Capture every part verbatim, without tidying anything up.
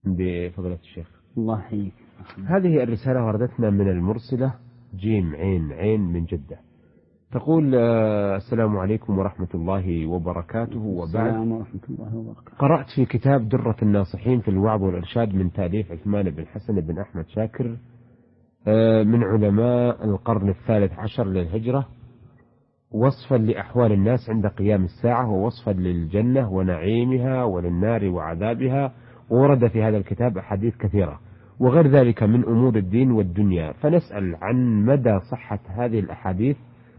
بفضيلة الشيخ. الله يحييك. هذه الرسالة وردتنا من المرسلة جيم عين عين من جدة. تقول السلام عليكم ورحمة الله وبركاته. وبعد السلام ورحمة الله وبركاته. قرأت في كتاب درة الناصحين في الوعظ والإرشاد من تأليف عثمان بن حسن بن أحمد شاكر من علماء القرن الثالث عشر للهجرة وصفا لأحوال الناس عند قيام الساعة ووصفا للجنة ونعيمها وللنار وعذابها، وورد في هذا الكتاب أحاديث كثيرة وغير ذلك من أمور الدين والدنيا، فنسأل عن مدى صحة هذه الأحاديث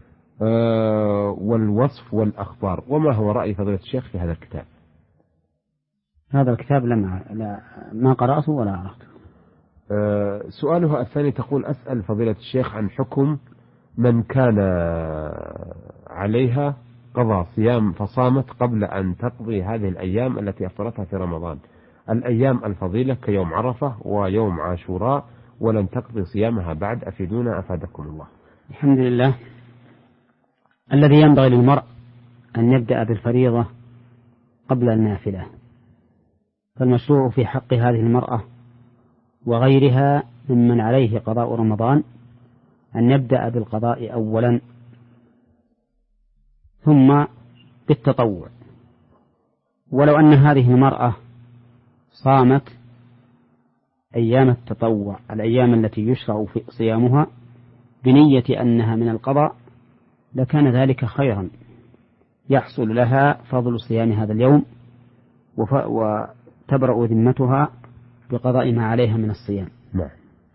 والوصف والأخبار، وما هو رأي فضيلة الشيخ في هذا الكتاب؟ هذا الكتاب لم لا ما قرأته ولا عرفته. سؤالها الثاني تقول أسأل فضيلة الشيخ عن حكم من كان عليها قضى صيام فصامت قبل أن تقضي هذه الأيام التي أفطرتها في رمضان، الأيام الفضيلة كيوم عرفة ويوم عاشوراء، ولن تقضي صيامها بعد، أفيدونا أفادكم الله. الحمد لله. الذي ينبغي للمرء أن يبدأ بالفريضة قبل النافلة، فالمشروع في حق هذه المرأة وغيرها ممن عليه قضاء رمضان أن يبدأ بالقضاء أولا ثم بالتطوع. ولو أن هذه المرأة صامت أيام التطوع الأيام التي يشرع في صيامها بنية أنها من القضاء لكان ذلك خيرا، يحصل لها فضل صيام هذا اليوم وتبرأ ذمتها بقضاء ما عليها من الصيام. نعم.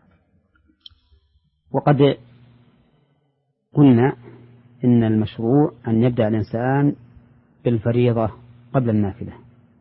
وقد قلنا إن المشروع أن يبدأ الإنسان بالفريضة قبل النافلة.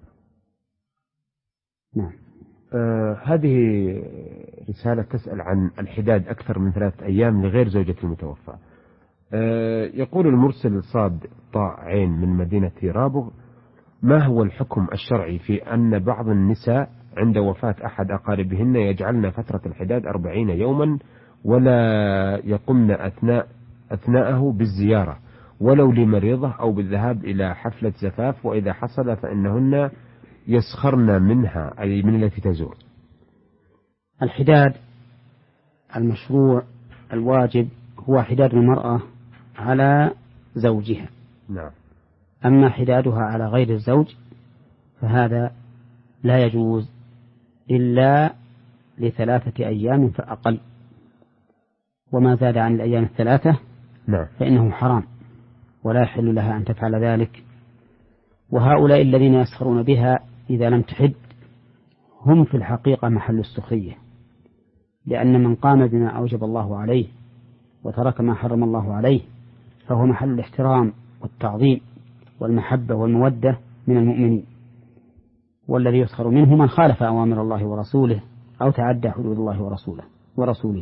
نعم. آه هذه رسالة تسأل عن الحداد أكثر من ثلاثة أيام لغير زوجة المتوفى. آه يقول المرسل صاد طاء عين من مدينة رابغ: ما هو الحكم الشرعي في أن بعض النساء عند وفاة أحد أقاربهن يجعلن فترة الحداد أربعين يوما ولا يقمن أثناء أثناءه بالزيارة ولو لمريضة أو بالذهاب إلى حفلة زفاف، وإذا حصل فإنهن يسخرن منها أي من التي تزور؟ الحداد المشروع الواجب هو حداد المرأة على زوجها. نعم. أما حدادها على غير الزوج فهذا لا يجوز إلا لثلاثة أيام فأقل، وما زاد عن الأيام الثلاثة نعم. فإنه حرام ولا يحل لها أن تفعل ذلك. وهؤلاء الذين يسخرون بها إذا لم تحد هم في الحقيقة محل السخرية، لأن من قام بما أوجب الله عليه وترك ما حرم الله عليه فهو محل الاحترام والتعظيم والمحبة والمودة من المؤمنين، والذي يسخر منه من خالف أوامر الله ورسوله أو تعدى حدود الله ورسوله ورسوله.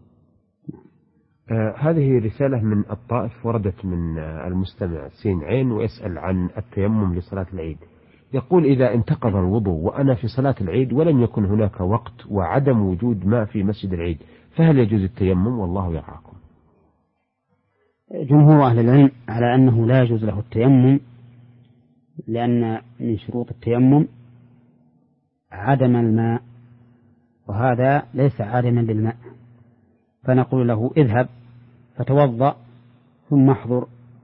آه هذه رسالة من الطائف وردت من آه المستمع سين عين، ويسأل عن التيمم لصلاة العيد. يقول: إذا انتقض الوضوء وأنا في صلاة العيد ولم يكن هناك وقت وعدم وجود ماء في مسجد العيد فهل يجوز التيمم؟ والله يرعاكم. جمهور أهل العلم على أنه لا يجوز له التيمم، لأن من شروط التيمم عدم الماء، وهذا ليس عادما للماء، فنقول له: اذهب فتوضأ ثم احضر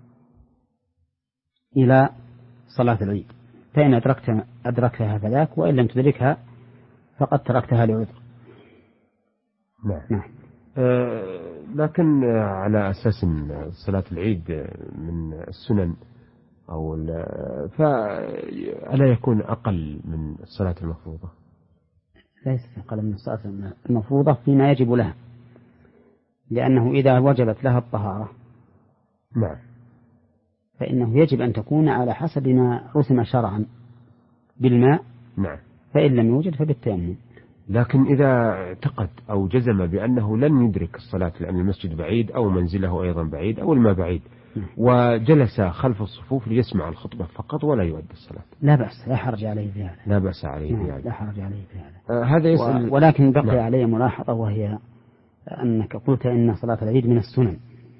إلى صلاة العيد، فإن أدركت أدركتها فذاك، وإن لم تدركها فقد تركتها لعذر. نعم. نعم. آه لكن على أساس أن صلاة العيد من السنن أو فألا يكون أقل من الصلاة المفروضة؟ ليس أقل من الصلاة المفروضة فيما يجب لها، لأنه إذا وجبت لها الطهارة نعم فإنه يجب أن تكون على حسب ما رسم شرعا بالماء. نعم. فإن لم يوجد فبالتيمم. لكن إذا اعتقد أو جزم بأنه لن يدرك الصلاة لأن المسجد بعيد أو منزله أيضا بعيد أو الماء بعيد وجلس خلف الصفوف ليسمع الخطبة فقط ولا يؤدي الصلاة، لا بأس، لا حرج عليه في هذا. لا بأس عليه في هذا. لا حرج عليه في هذا. آه هذا يسأل. ولكن بقي نعم. عليه ملاحظة، وهي أنك قلت إن صلاة العيد من السنن،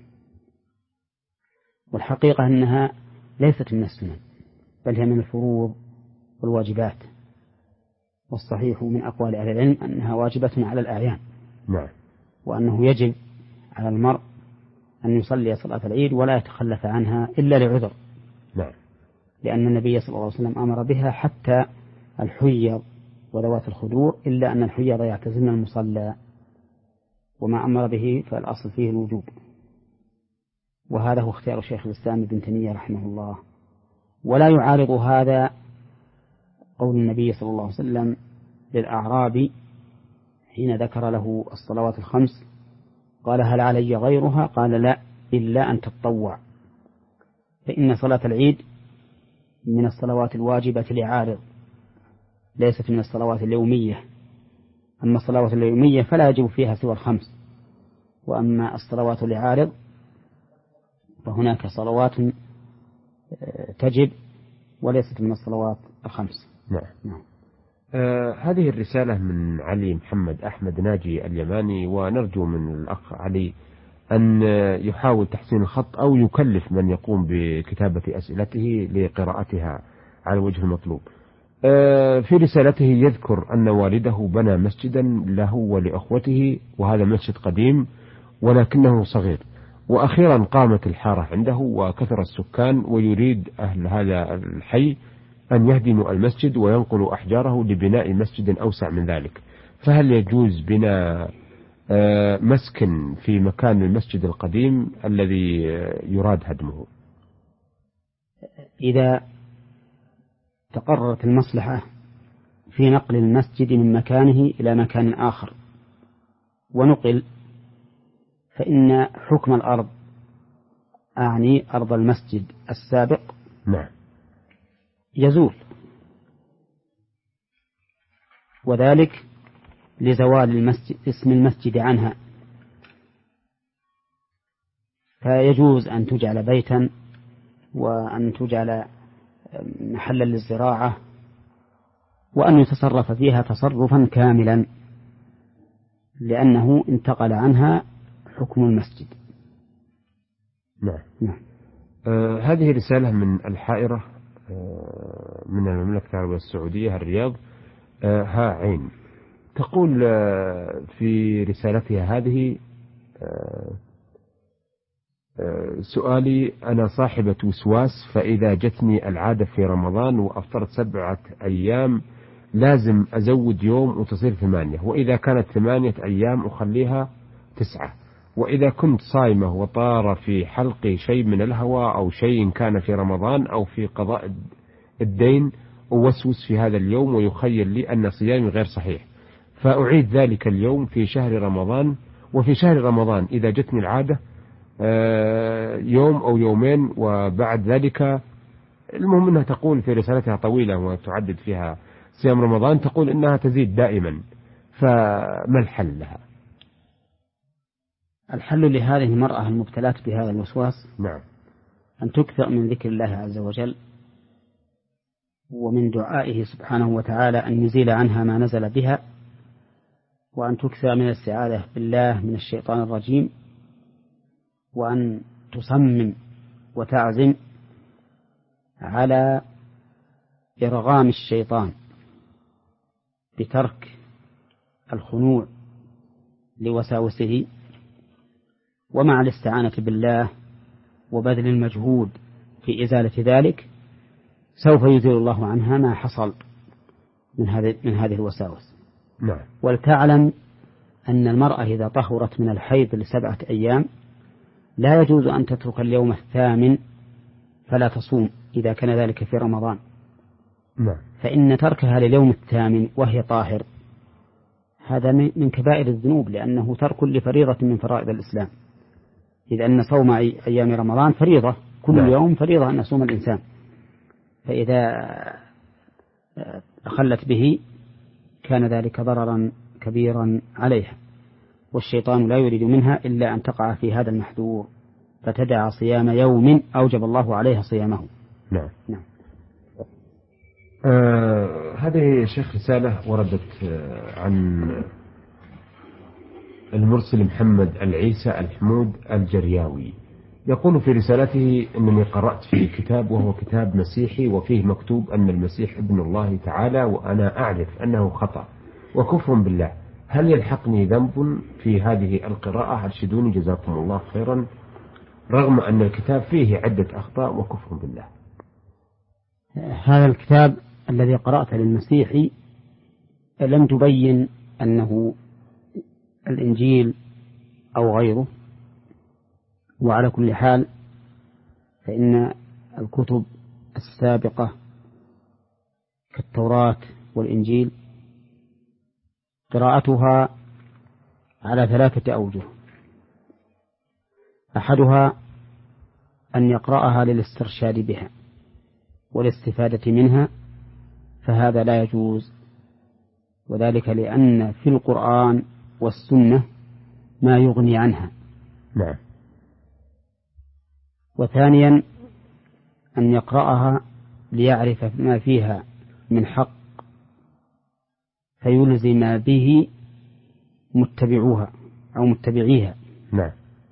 والحقيقة أنها ليست من السنن بل هي من الفروض والواجبات، والصحيح من أقوال أهل العلم أنها واجبة على الأعيان. نعم. وأنه يجب على المرء أن يصلي صلاة العيد ولا يتخلف عنها إلا لعذر. نعم. لأن النبي صلى الله عليه وسلم أمر بها حتى الحيض وذوات الخدور، إلا أن الحيض يعتزلن المصلى، وما أمر به فالأصل فيه الوجوب. وهذا هو اختيار شيخ الإسلام ابن تيمية رحمه الله. ولا يعارض هذا قول النبي صلى الله عليه وسلم للأعرابي حين ذكر له الصلوات الخمس قال: هل علي غيرها؟ قال: لا، إلا أن تتطوع، فإن صلاة العيد من الصلوات الواجبة لعارض، ليست من الصلوات اليومية. أما الصلوات اليومية فلا يجب فيها سوى الخمس، وأما الصلوات لعارض فهناك صلوات تجب وليست من الصلوات الخمس. نعم. نعم. آه هذه الرسالة من علي محمد أحمد ناجي اليماني، ونرجو من الأخ علي أن يحاول تحسين الخط أو يكلف من يقوم بكتابة أسئلته لقراءتها على وجه المطلوب. آه في رسالته يذكر أن والده بنى مسجدا له ولأخوته، وهذا مسجد قديم ولكنه صغير، وأخيرا قامت الحارة عنده وكثر السكان، ويريد أهل هذا الحي أن يهدموا المسجد وينقلوا أحجاره لبناء مسجد أوسع من ذلك، فهل يجوز بناء مسكن في مكان المسجد القديم الذي يراد هدمه؟ إذا تقررت المصلحة في نقل المسجد من مكانه إلى مكان آخر ونقل، فإن حكم الأرض، أعني أرض المسجد السابق، نعم، يزول، وذلك لزوال المسجد اسم المسجد عنها، فيجوز أن تجعل بيتا وأن تجعل محلا للزراعة وأن يتصرف فيها تصرفا كاملا، لأنه انتقل عنها حكم المسجد. نعم. نعم. آه هذه رسالة من الحائرة آه من المملكة العربية السعودية الرياض، آه ها عين، تقول آه في رسالتها هذه: آه آه سؤالي: أنا صاحبة وسواس، فإذا جتني العادة في رمضان وأفطرت سبعة أيام لازم أزود يوم وتصير ثمانية، وإذا كانت ثمانية أيام أخليها تسعة، وإذا كنت صايمة وطار في حلقي شيء من الهوى أو شيء كان في رمضان أو في قضاء الدين أوسوس في هذا اليوم ويخيل لي أن صيامي غير صحيح، فأعيد ذلك اليوم في شهر رمضان، وفي شهر رمضان إذا جتني العادة يوم أو يومين وبعد ذلك. المهم أنها تقول في رسالتها طويلة وتعدد فيها صيام رمضان، تقول إنها تزيد دائما، فما الحل لها؟ الحل لهذه المرأة المبتلاة بهذا الوسواس نعم أن تكثر من ذكر الله عز وجل ومن دعائه سبحانه وتعالى أن يزيل عنها ما نزل بها، وأن تكثر من الاستعاذة بالله من الشيطان الرجيم، وأن تصمم وتعزم على إرغام الشيطان بترك الخنوع لوساوسه، ومع الاستعانة بالله وبذل المجهود في إزالة ذلك سوف يزيل الله عنها ما حصل من هذه من هذه الوساوس. نعم. ولتعلم أن المرأة إذا طهرت من الحيض لسبعة أيام لا يجوز أن تترك اليوم الثامن فلا تصوم إذا كان ذلك في رمضان. نعم. فإن تركها لليوم الثامن وهي طاهر هذا من كبائر الذنوب، لأنه ترك لفريضة من فرائض الإسلام، إذ أن صوم أيام رمضان فريضة، كل نعم. يوم فريضة أن يصوم الإنسان، فإذا أخلت به كان ذلك ضررا كبيرا عليها، والشيطان لا يريد منها إلا أن تقع في هذا المحذور فتدع صيام يوم أوجب الله عليها صيامه. نعم. نعم. آه هذه شيخ رسالة وردت آه عن المرسل محمد العيسى الحمود الجرياوي، يقول في رسالته أنني قرأت في كتاب وهو كتاب مسيحي وفيه مكتوب أن المسيح ابن الله تعالى، وأنا أعرف أنه خطأ وكفر بالله، هل يلحقني ذنب في هذه القراءة؟ أرشدوني جزاكم الله خيرا، رغم أن الكتاب فيه عدة أخطاء وكفر بالله. هذا الكتاب الذي قرأت للمسيحي لم تبين أنه الإنجيل أو غيره، وعلى كل حال فإن الكتب السابقة كالتوراة والإنجيل قراءتها على ثلاثة أوجه: أحدها أن يقرأها للاسترشاد بها والاستفادة منها، فهذا لا يجوز، وذلك لأن في القرآن والسنة ما يغني عنها. نعم. وثانيا أن يقرأها ليعرف ما فيها من حق فيلزم به متبعوها أو متبعيها. نعم.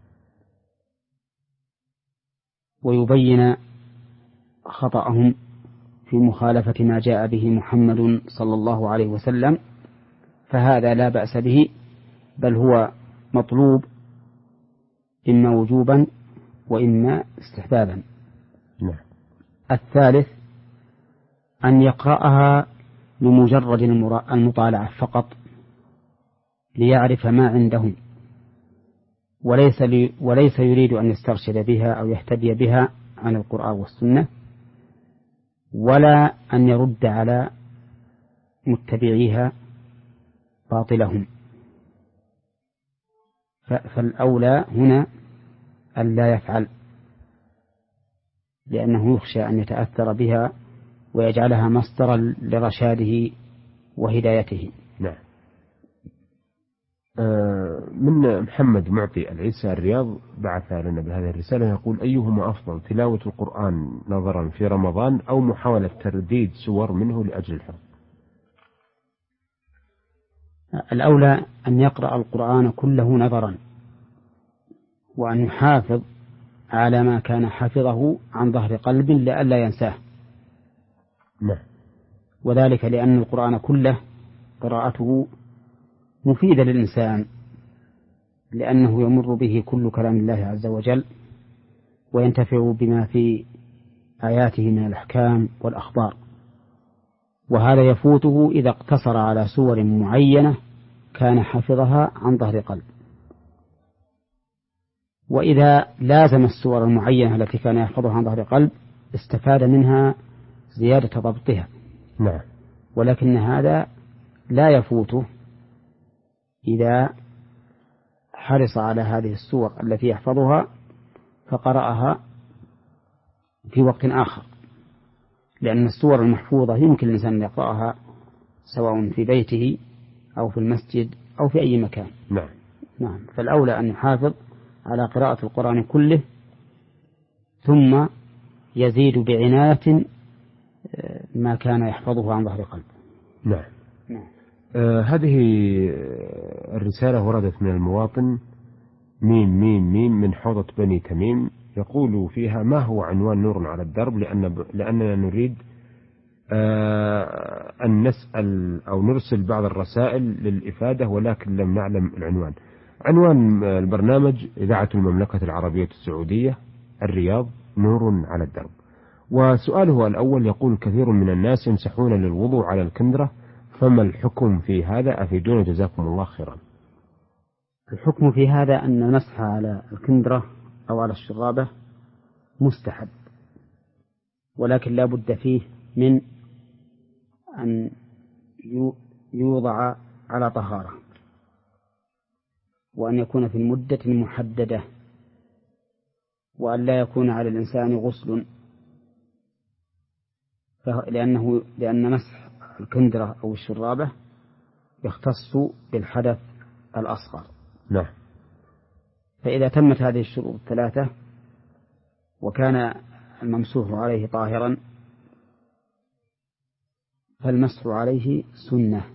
ويبين خطأهم في مخالفة ما جاء به محمد صلى الله عليه وسلم، فهذا لا بأس به، بل هو مطلوب إما وجوبا وإما استحبابا. نعم. الثالث أن يقرأها لمجرد المطالعة فقط ليعرف ما عندهم، وليس, لي وليس يريد أن يسترشد بها أو يهتدي بها عن القرآن والسنة، ولا أن يرد على متبعيها باطلهم. فالأولى هنا أن لا يفعل، لأنه يخشى أن يتأثر بها ويجعلها مصدرا لرشاده وهدايته. نعم. آه من محمد معطي العيسى الرياض بعث لنا بهذه الرسالة، يقول: أيهما أفضل، تلاوة القرآن نظرا في رمضان أو محاولة ترديد سور منه لأجل الحفظ؟ الأولى أن يقرأ القرآن كله نظرا، وأن يحافظ على ما كان حفظه عن ظهر قلب لئلا ينساه. نعم. وذلك لأن القرآن كله قراءته مفيدة للإنسان، لأنه يمر به كل كلام الله عز وجل وينتفع بما في آياته من الأحكام والأخبار، وهذا يفوته إذا اقتصر على سور معينة كان حفظها عن ظهر قلب. وإذا لازم السور المعينة التي كان يحفظها عن ظهر قلب استفاد منها زيادة ضبطها. نعم. ولكن هذا لا يفوته إذا حرص على هذه السور التي يحفظها فقرأها في وقت آخر، لأن السور المحفوظة يمكن الإنسان أن يقرأها سواء في بيته أو في المسجد أو في أي مكان. نعم. نعم. فالأولى أن يحافظ على قراءة القرآن كله، ثم يزيد بعناية ما كان يحفظه عن ظهر قلب. نعم. نعم. آه هذه الرسالة وردت من المواطن ميم ميم ميم من حوضة بني تميم، يقول فيها: ما هو عنوان نور على الدرب؟ لأن لأننا نريد آه أن نسأل أو نرسل بعض الرسائل للإفادة ولكن لم نعلم العنوان. عنوان البرنامج: إذاعة المملكة العربية السعودية، الرياض، نور على الدرب. وسؤاله الأول يقول: كثير من الناس يمسحون للوضوء على الكندرة، فما الحكم في هذا؟ أفيدونا جزاكم الله خيرا. الحكم في هذا أن المسح على الكندرة أو على الشرابة مستحب، ولكن لا بد فيه من أن يوضع على طهارة، وأن يكون في المدة المحددة، وأن لا يكون على الإنسان غسل، لأنه لأن مسح الكندرة أو الشرابة يختص بالحدث الأصغر. نعم. فإذا تمت هذه الشروط الثلاثة وكان الممسوح عليه طاهرا فالمسح عليه سنة،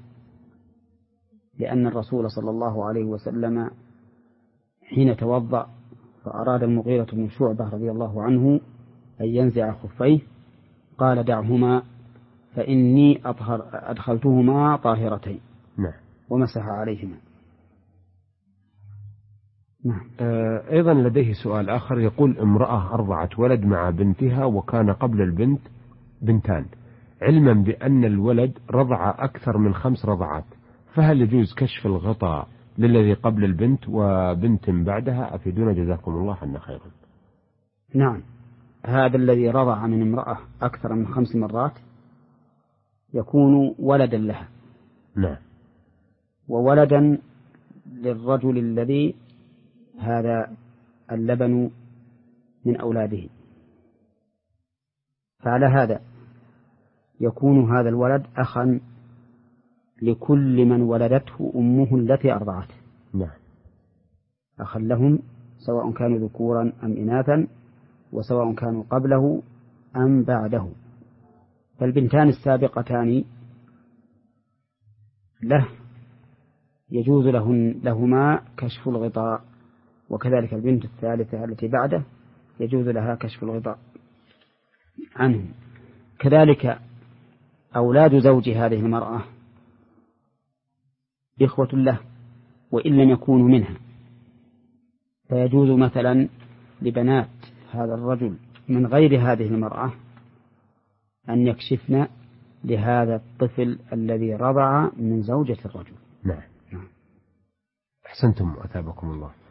لأن الرسول صلى الله عليه وسلم حين توضأ فأراد المغيرة بن شعبة رضي الله عنه أن ينزع خفيه قال دعهما فإني أطهر أدخلتهما طاهرتين. نعم. ومسح عليهما. نعم. آه أيضا لديه سؤال آخر، يقول امرأة أرضعت ولد مع بنتها وكان قبل البنت بنتان، علما بأن الولد رضع أكثر من خمس رضعات، فهل يجوز كشف الغطاء للذي قبل البنت وبنت بعدها؟ أفيدونا جزاكم الله عنا خيرا. نعم، هذا الذي رضع من امرأة أكثر من خمس مرات يكون ولدا لها. نعم. وولدا للرجل الذي هذا اللبن من أولاده، فعلى هذا يكون هذا الولد أخا لكل من ولدته أمه التي أرضعته. نعم. أخا لهم سواء كانوا ذكورا أم إناثا، وسواء كانوا قبله أم بعده. فالبنتان السابقتان له يجوز لهن لهما كشف الغطاء، وكذلك البنت الثالثة التي بعده يجوز لها كشف الغطاء عنه. كذلك أولاد زوج هذه المرأة إخوة له وإن لم يكونوا منها، فيجوز مثلا لبنات هذا الرجل من غير هذه المرأة أن يكشفن لهذا الطفل الذي رضع من زوجة الرجل. نعم. أحسنتم وأثابكم الله.